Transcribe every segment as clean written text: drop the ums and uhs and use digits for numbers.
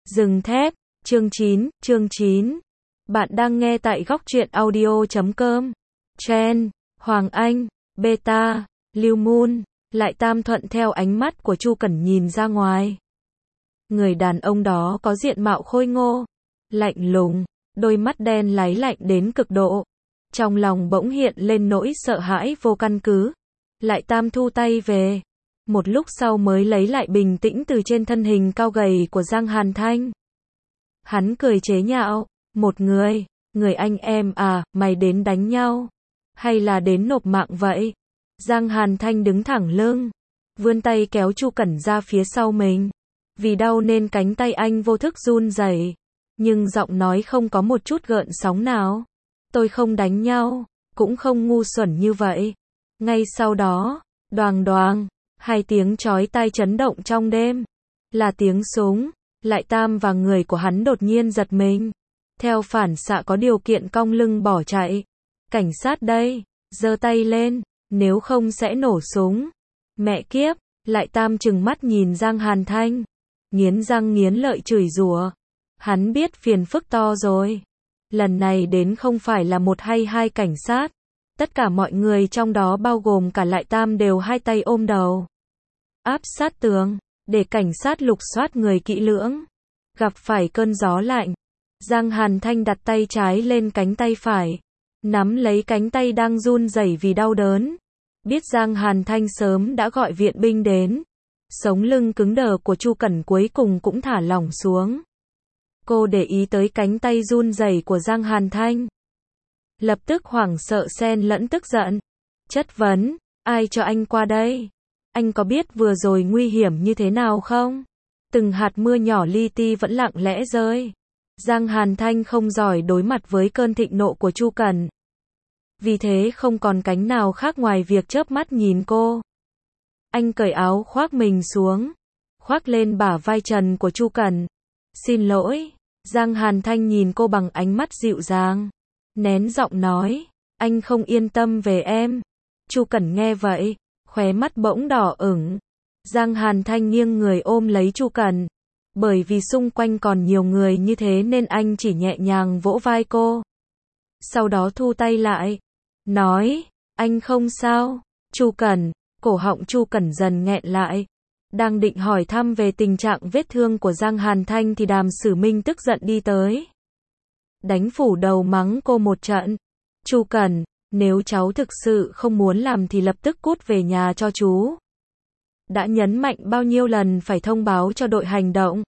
Rừng thép, chương 9. Bạn đang nghe tại góc truyện audio.com. Chen, Hoàng Anh, Beta, Lưu Moon, Lại Tam thuận theo ánh mắt của Chu Cẩn nhìn ra ngoài. Người đàn ông đó có diện mạo khôi ngô, lạnh lùng, đôi mắt đen láy lạnh đến cực độ. Trong lòng bỗng hiện lên nỗi sợ hãi vô căn cứ. Lại Tam thu tay về. Một lúc sau mới lấy lại bình tĩnh từ trên thân hình cao gầy của Giang Hàn Thanh. Hắn cười chế nhạo, một người anh em à, mày đến đánh nhau? Hay là đến nộp mạng vậy? Giang Hàn Thanh đứng thẳng lưng, vươn tay kéo Chu Cẩn ra phía sau mình. Vì đau nên cánh tay anh vô thức run rẩy, nhưng giọng nói không có một chút gợn sóng nào. Tôi không đánh nhau, cũng không ngu xuẩn như vậy. Ngay sau đó, đoàng đoàng, hai tiếng chói tai chấn động trong đêm. Là tiếng súng. Lại Tam và người của hắn đột nhiên giật mình. Theo phản xạ có điều kiện cong lưng bỏ chạy. Cảnh sát đây, giơ tay lên, nếu không sẽ nổ súng. Mẹ kiếp, Lại Tam trừng mắt nhìn Giang Hàn Thanh. Nghiến răng nghiến lợi chửi rủa. Hắn biết phiền phức to rồi. Lần này đến không phải là một hay hai cảnh sát. Tất cả mọi người trong đó bao gồm cả Lại Tam đều hai tay ôm đầu. Áp sát tường, để cảnh sát lục soát người kỹ lưỡng. Gặp phải cơn gió lạnh, Giang Hàn Thanh đặt tay trái lên cánh tay phải, nắm lấy cánh tay đang run rẩy vì đau đớn. Biết Giang Hàn Thanh sớm đã gọi viện binh đến, sống lưng cứng đờ của Chu Cẩn cuối cùng cũng thả lỏng xuống. Cô để ý tới cánh tay run rẩy của Giang Hàn Thanh, lập tức hoảng sợ xen lẫn tức giận, chất vấn, ai cho anh qua đây? Anh có biết vừa rồi nguy hiểm như thế nào không? Từng hạt mưa nhỏ li ti vẫn lặng lẽ rơi. Giang Hàn Thanh không giỏi đối mặt với cơn thịnh nộ của Chu Cẩn. Vì thế không còn cánh nào khác ngoài việc chớp mắt nhìn cô. Anh cởi áo khoác mình xuống, khoác lên bả vai trần của Chu Cẩn. Xin lỗi. Giang Hàn Thanh nhìn cô bằng ánh mắt dịu dàng, nén giọng nói, anh không yên tâm về em. Chu Cẩn nghe vậy, khóe mắt bỗng đỏ ửng. Giang Hàn Thanh nghiêng người ôm lấy Chu Cẩn. Bởi vì xung quanh còn nhiều người như thế nên anh chỉ nhẹ nhàng vỗ vai cô. Sau đó thu tay lại, nói, anh không sao. Chu Cẩn, cổ họng Chu Cẩn dần nghẹn lại. Đang định hỏi thăm về tình trạng vết thương của Giang Hàn Thanh thì Đàm Sử Minh tức giận đi tới. Đánh phủ đầu mắng cô một trận. Chu Cẩn, nếu cháu thực sự không muốn làm thì lập tức cút về nhà cho chú. Đã nhấn mạnh bao nhiêu lần phải thông báo cho đội hành động.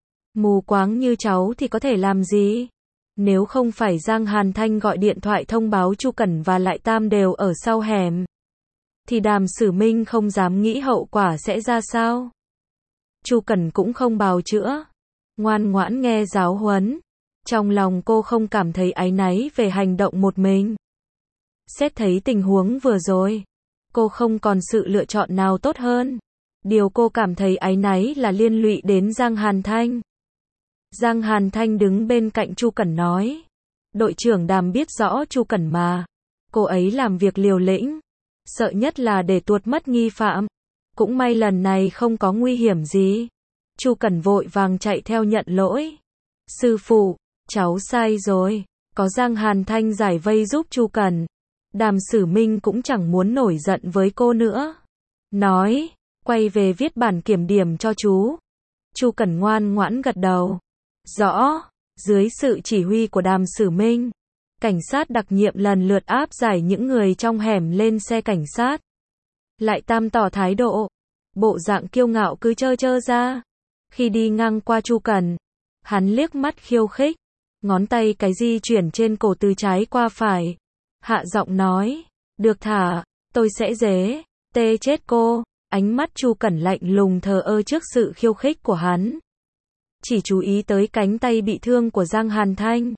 Mù quáng như cháu thì có thể làm gì? Nếu không phải Giang Hàn Thanh gọi điện thoại thông báo Chu Cẩn và Lại Tam đều ở sau hẻm, thì Đàm Sử Minh không dám nghĩ hậu quả sẽ ra sao. Chu Cẩn cũng không bào chữa, ngoan ngoãn nghe giáo huấn. Trong lòng cô không cảm thấy áy náy về hành động một mình. Xét thấy tình huống vừa rồi, cô không còn sự lựa chọn nào tốt hơn. Điều cô cảm thấy áy náy là liên lụy đến Giang Hàn Thanh. Giang Hàn Thanh đứng bên cạnh Chu Cẩn nói, đội trưởng Đàm biết rõ Chu Cẩn mà. Cô ấy làm việc liều lĩnh, sợ nhất là để tuột mất nghi phạm. Cũng may lần này không có nguy hiểm gì. Chu Cẩn vội vàng chạy theo nhận lỗi. Sư phụ, cháu sai rồi. Có Giang Hàn Thanh giải vây giúp Chu Cẩn, Đàm Sử Minh cũng chẳng muốn nổi giận với cô nữa. Nói, quay về viết bản kiểm điểm cho chú. Chu Cẩn ngoan ngoãn gật đầu. Rõ. Dưới sự chỉ huy của Đàm Sử Minh, cảnh sát đặc nhiệm lần lượt áp giải những người trong hẻm lên xe cảnh sát. Lại Tam tỏ thái độ, bộ dạng kiêu ngạo cứ trơ trơ ra. Khi đi ngang qua Chu Cẩn, hắn liếc mắt khiêu khích, ngón tay cái di chuyển trên cổ từ trái qua phải. Hạ giọng nói, được thả, tôi sẽ tê chết cô. Ánh mắt Chu Cẩn lạnh lùng thờ ơ trước sự khiêu khích của hắn. Chỉ chú ý tới cánh tay bị thương của Giang Hàn Thanh.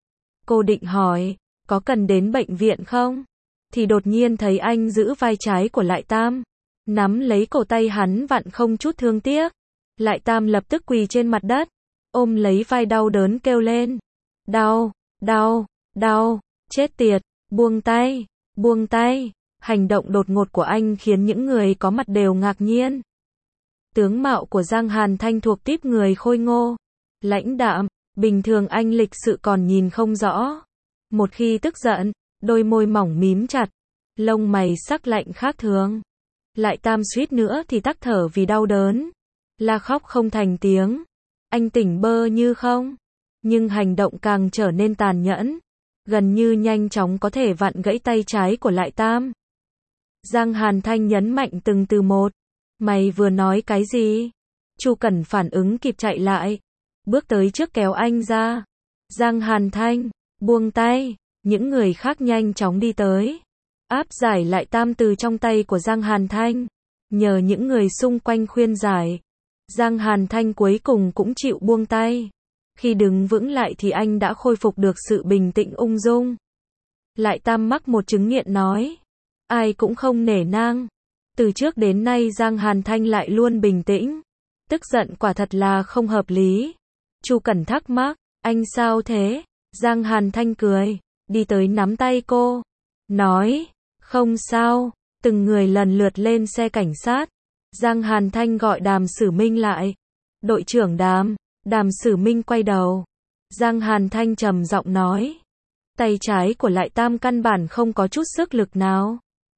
Cô định hỏi, có cần đến bệnh viện không? Thì đột nhiên thấy anh giữ vai trái của Lại Tam, nắm lấy cổ tay hắn vặn không chút thương tiếc. Lại Tam lập tức quỳ trên mặt đất, ôm lấy vai đau đớn kêu lên. Đau, đau, đau, chết tiệt, buông tay, buông tay. Hành động đột ngột của anh khiến những người có mặt đều ngạc nhiên. Tướng mạo của Giang Hàn Thanh thuộc típ người khôi ngô, lãnh đạm, bình thường anh lịch sự còn nhìn không rõ. Một khi tức giận, đôi môi mỏng mím chặt, lông mày sắc lạnh khác thường. Lại Tam suýt nữa thì tắc thở vì đau đớn. La khóc không thành tiếng. Anh tỉnh bơ như không. Nhưng hành động càng trở nên tàn nhẫn. Gần như nhanh chóng có thể vặn gãy tay trái của Lại Tam. Giang Hàn Thanh nhấn mạnh từng từ một. Mày vừa nói cái gì? Chu Cẩn phản ứng kịp chạy lại. Bước tới trước kéo anh ra. Giang Hàn Thanh, buông tay. Những người khác nhanh chóng đi tới. Áp giải Lại Tam từ trong tay của Giang Hàn Thanh. Nhờ những người xung quanh khuyên giải. Giang Hàn Thanh cuối cùng cũng chịu buông tay. Khi đứng vững lại thì anh đã khôi phục được sự bình tĩnh ung dung. Lại Tam mắc một chứng nghiện nói. Ai cũng không nể nang. Từ trước đến nay Giang Hàn Thanh lại luôn bình tĩnh. Tức giận quả thật là không hợp lý. Chu Cẩn thắc mắc, anh sao thế? Giang Hàn Thanh cười, đi tới nắm tay cô. Nói, không sao, từng người lần lượt lên xe cảnh sát. Giang Hàn Thanh gọi Đàm Sử Minh lại. Đội trưởng Đàm. Đàm Sử Minh quay đầu. Giang Hàn Thanh trầm giọng nói. Tay trái của Lại Tam căn bản không có chút sức lực nào.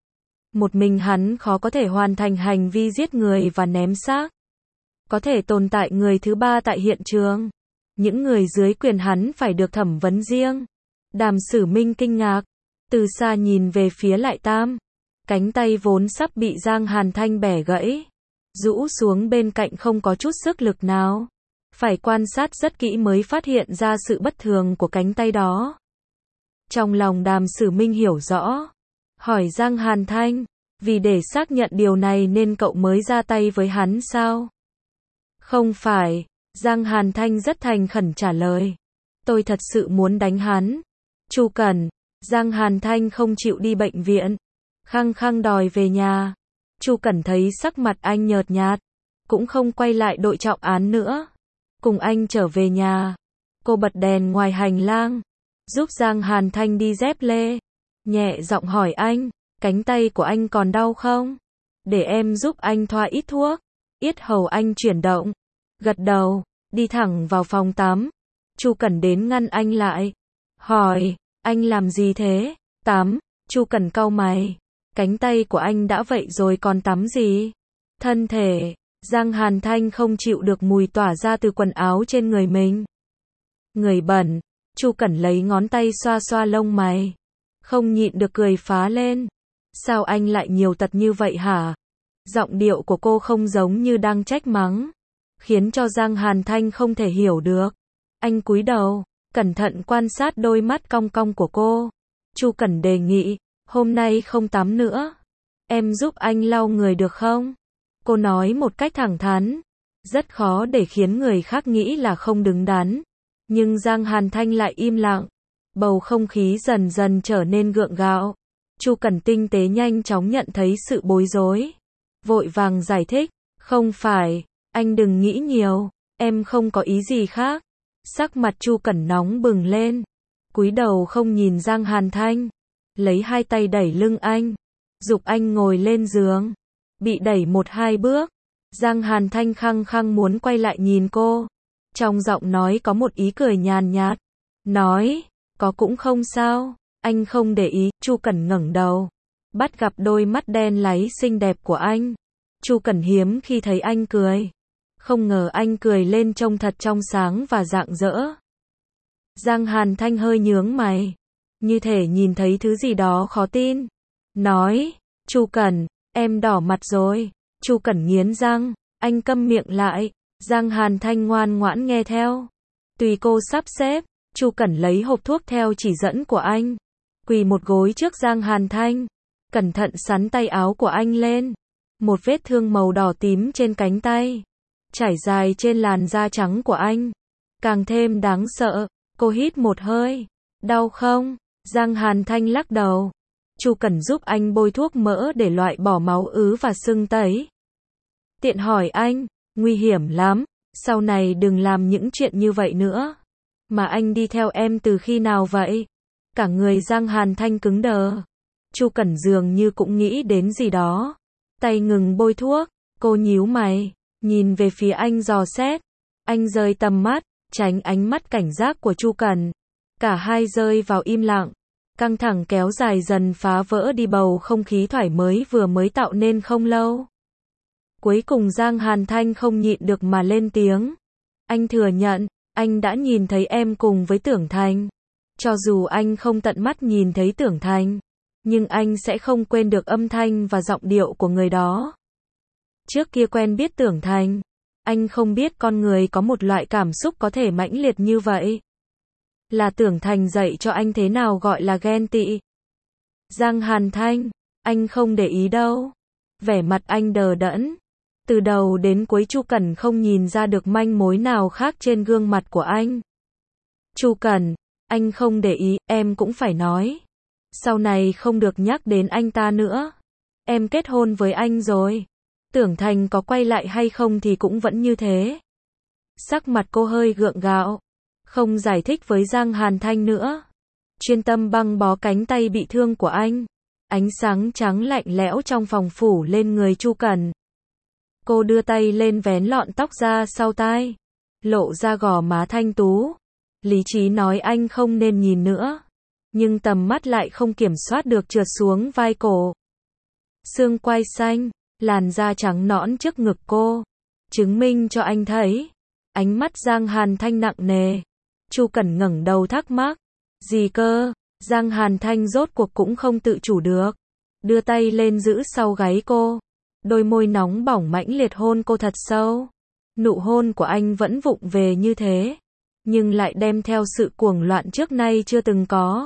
Một mình hắn khó có thể hoàn thành hành vi giết người và ném xác. Có thể tồn tại người thứ ba tại hiện trường. Những người dưới quyền hắn phải được thẩm vấn riêng. Đàm Sử Minh kinh ngạc. Từ xa nhìn về phía Lại Tam. Cánh tay vốn sắp bị Giang Hàn Thanh bẻ gãy. Rũ xuống bên cạnh không có chút sức lực nào. Phải quan sát rất kỹ mới phát hiện ra sự bất thường của cánh tay đó. Trong lòng Đàm Sử Minh hiểu rõ. Hỏi Giang Hàn Thanh. Vì để xác nhận điều này nên cậu mới ra tay với hắn sao? Không phải. Giang Hàn Thanh rất thành khẩn trả lời. Tôi thật sự muốn đánh hắn. Chu Cẩn. Giang Hàn Thanh không chịu đi bệnh viện. Khăng khăng đòi về nhà. Chu Cẩn thấy sắc mặt anh nhợt nhạt. Cũng không quay lại đội trọng án nữa. Cùng anh trở về nhà. Cô bật đèn ngoài hành lang. Giúp Giang Hàn Thanh đi dép lê. Nhẹ giọng hỏi anh. Cánh tay của anh còn đau không? Để em giúp anh thoa ít thuốc. Yết hầu anh chuyển động. Gật đầu. Đi thẳng vào phòng tắm. Chu Cẩn đến ngăn anh lại. Hỏi. Anh làm gì thế? Tắm. Chu Cẩn cau mày. Cánh tay của anh đã vậy rồi còn tắm gì? Thân thể. Giang Hàn Thanh không chịu được mùi tỏa ra từ quần áo trên người mình. Người bẩn. Chu Cẩn lấy ngón tay xoa xoa lông mày. Không nhịn được cười phá lên. Sao anh lại nhiều tật như vậy hả? Giọng điệu của cô không giống như đang trách mắng. Khiến cho Giang Hàn Thanh không thể hiểu được. Anh cúi đầu, cẩn thận quan sát đôi mắt cong cong của cô. Chu Cẩn đề nghị, hôm nay không tắm nữa. Em giúp anh lau người được không? Cô nói một cách thẳng thắn. Rất khó để khiến người khác nghĩ là không đứng đắn. Nhưng Giang Hàn Thanh lại im lặng. Bầu không khí dần dần trở nên gượng gạo. Chu Cẩn tinh tế nhanh chóng nhận thấy sự bối rối. Vội vàng giải thích, không phải, anh đừng nghĩ nhiều, em không có ý gì khác. Sắc mặt Chu Cẩn nóng bừng lên. Cúi đầu không nhìn Giang Hàn Thanh. Lấy hai tay đẩy lưng anh. Giục anh ngồi lên giường. Bị đẩy một hai bước. Giang Hàn Thanh khăng khăng muốn quay lại nhìn cô. Trong giọng nói có một ý cười nhàn nhạt. Nói, có cũng không sao. Anh không để ý. Chu Cẩn ngẩng đầu. Bắt gặp đôi mắt đen láy xinh đẹp của anh. Chu Cẩn hiếm khi thấy anh cười. Không ngờ anh cười lên trông thật trong sáng và rạng rỡ. Giang Hàn Thanh hơi nhướng mày. Như thể nhìn thấy thứ gì đó khó tin. Nói, Chu Cẩn, em đỏ mặt rồi. Chu Cẩn nghiến răng. Anh câm miệng lại. Giang Hàn Thanh ngoan ngoãn nghe theo. Tùy cô sắp xếp. Chu Cẩn lấy hộp thuốc theo chỉ dẫn của anh. Quỳ một gối trước Giang Hàn Thanh. Cẩn thận sắn tay áo của anh lên. Một vết thương màu đỏ tím trên cánh tay. Trải dài trên làn da trắng của anh. Càng thêm đáng sợ. Cô hít một hơi. Đau không? Giang Hàn Thanh lắc đầu. Chu Cẩn giúp anh bôi thuốc mỡ để loại bỏ máu ứ và sưng tấy. Tiện hỏi anh, nguy hiểm lắm. Sau này đừng làm những chuyện như vậy nữa. Mà anh đi theo em từ khi nào vậy? Cả người Giang Hàn Thanh cứng đờ. Chu Cẩn dường như cũng nghĩ đến gì đó. Tay ngừng bôi thuốc. Cô nhíu mày. Nhìn về phía anh dò xét. Anh rời tầm mắt. tránh ánh mắt cảnh giác của Chu Cẩn. Cả hai rơi vào im lặng. Căng thẳng kéo dài dần phá vỡ đi bầu không khí thoải mái vừa mới tạo nên không lâu. Cuối cùng Giang Hàn Thanh không nhịn được mà lên tiếng. Anh thừa nhận, anh đã nhìn thấy em cùng với Tưởng Thành. Cho dù anh không tận mắt nhìn thấy Tưởng Thành, nhưng anh sẽ không quên được âm thanh và giọng điệu của người đó. Trước kia quen biết Tưởng Thành, anh không biết con người có một loại cảm xúc có thể mãnh liệt như vậy. Là Tưởng Thành dạy cho anh thế nào gọi là ghen tị. Giang Hàn Thanh, anh không để ý đâu. Vẻ mặt anh đờ đẫn. Từ đầu đến cuối Chu Cẩn không nhìn ra được manh mối nào khác trên gương mặt của anh. Chu Cẩn, anh không để ý, em cũng phải nói. Sau này không được nhắc đến anh ta nữa. Em kết hôn với anh rồi. Tưởng Thành có quay lại hay không thì cũng vẫn như thế. Sắc mặt cô hơi gượng gạo. Không giải thích với Giang Hàn Thanh nữa. Chuyên tâm băng bó cánh tay bị thương của anh. Ánh sáng trắng lạnh lẽo trong phòng phủ lên người Chu Cẩn. Cô đưa tay lên vén lọn tóc ra sau tai. Lộ ra gò má thanh tú. Lý trí nói anh không nên nhìn nữa. Nhưng tầm mắt lại không kiểm soát được trượt xuống vai cổ. Xương quai xanh, làn da trắng nõn trước ngực cô. Chứng minh cho anh thấy. Ánh mắt Giang Hàn Thanh nặng nề. Chu Cẩn ngẩng đầu thắc mắc. Gì cơ? Giang Hàn Thanh rốt cuộc cũng không tự chủ được. Đưa tay lên giữ sau gáy cô. Đôi môi nóng bỏng mãnh liệt hôn cô thật sâu. Nụ hôn của anh vẫn vụng về như thế. Nhưng lại đem theo sự cuồng loạn trước nay chưa từng có.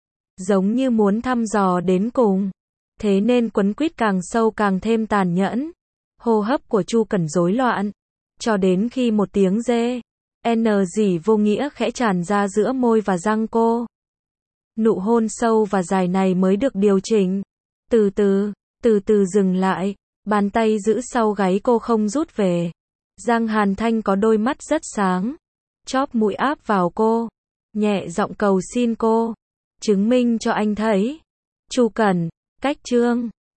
Giống như muốn thăm dò đến cùng. Thế nên quấn quýt càng sâu càng thêm tàn nhẫn. Hô hấp của Chu Cẩn rối loạn. Cho đến khi một tiếng rê. Gì vô nghĩa khẽ tràn ra giữa môi và răng cô. Nụ hôn sâu và dài này mới được điều chỉnh. Từ từ dừng lại. Bàn tay giữ sau gáy cô không rút về. Giang Hàn Thanh có đôi mắt rất sáng. Chóp mũi áp vào cô. Nhẹ giọng cầu xin cô. Chứng minh cho anh thấy. Chu Cẩn, cách chương.